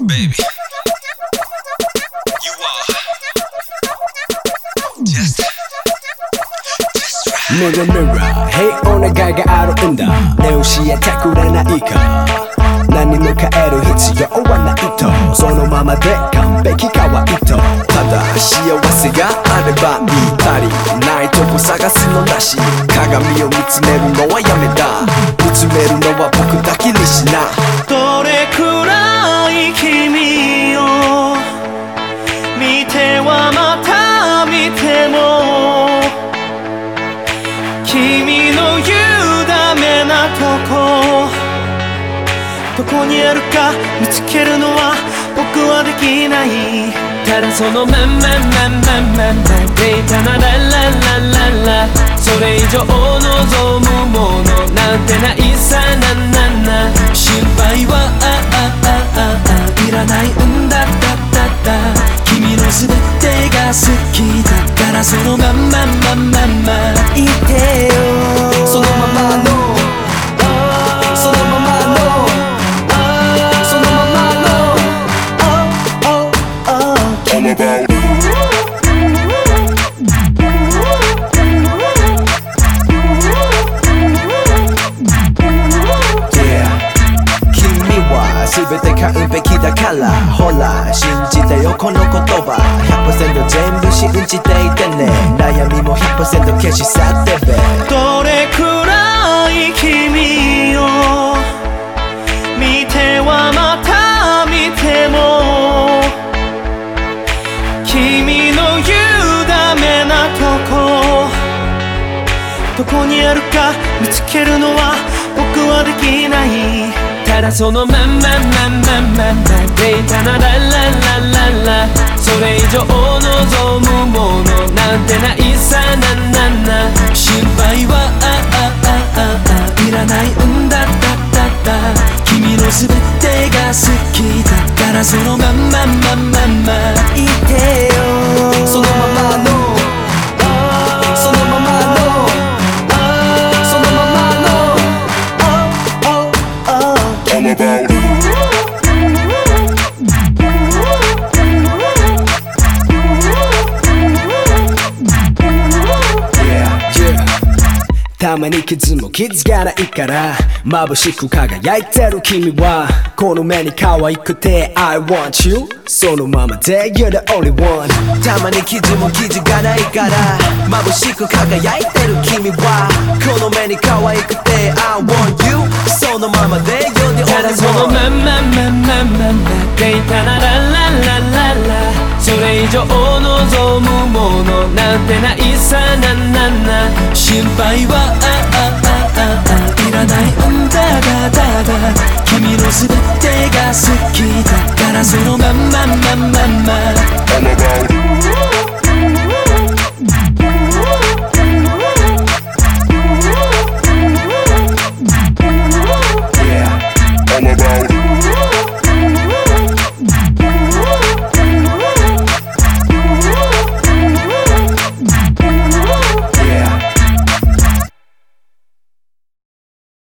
baby. You are just right. Mirror mirror, hey お願いがあるんだ。ね教えてくれないか。何も変える必要はないと。そのままで完璧可愛いと。ただ幸せがあればいい。足りないとこ探すのなし。鏡を見つめるのはやめだ。見つめるのは僕だけにしな。 どれくらい君を見てはまた見ても君の言うダメなとこどこにあるか見つけるのは僕はできない。ただそのまんままんままんまでいたならララララそれ以上望むものなんてないさななな心配はいらないんだ君の全てが好きだからそのまんままんまんまいてよそのままのそのままのそのままの All about 全て完璧だからほら信じてよこの言葉 100% 全部信じていてね悩みも 100% 消し去ってべどれくらい君を見てはまた見ても君の言うダメなとこどこにあるか見つけるのは僕はできないただそのまんままんままんまでいたならララララそれ以上望むものなんてないさななな心配はいらないんだ君の全てが好きだからそのまんままんまんまいてよそのままのそのままのそのままの all about たまに傷も気づかないから眩しく輝いてる君はこの目に可愛くて I want you そのままで You're the only one たまに傷も気づかないから眩しく輝いてる君はこの目に可愛くて I want you そのままで You're the only one ただそのまんままんままんまでいたならララララそれ以上望むものなんてないさななな心配はいらないんだ君の全てが好きだからそのまんままんままんま all about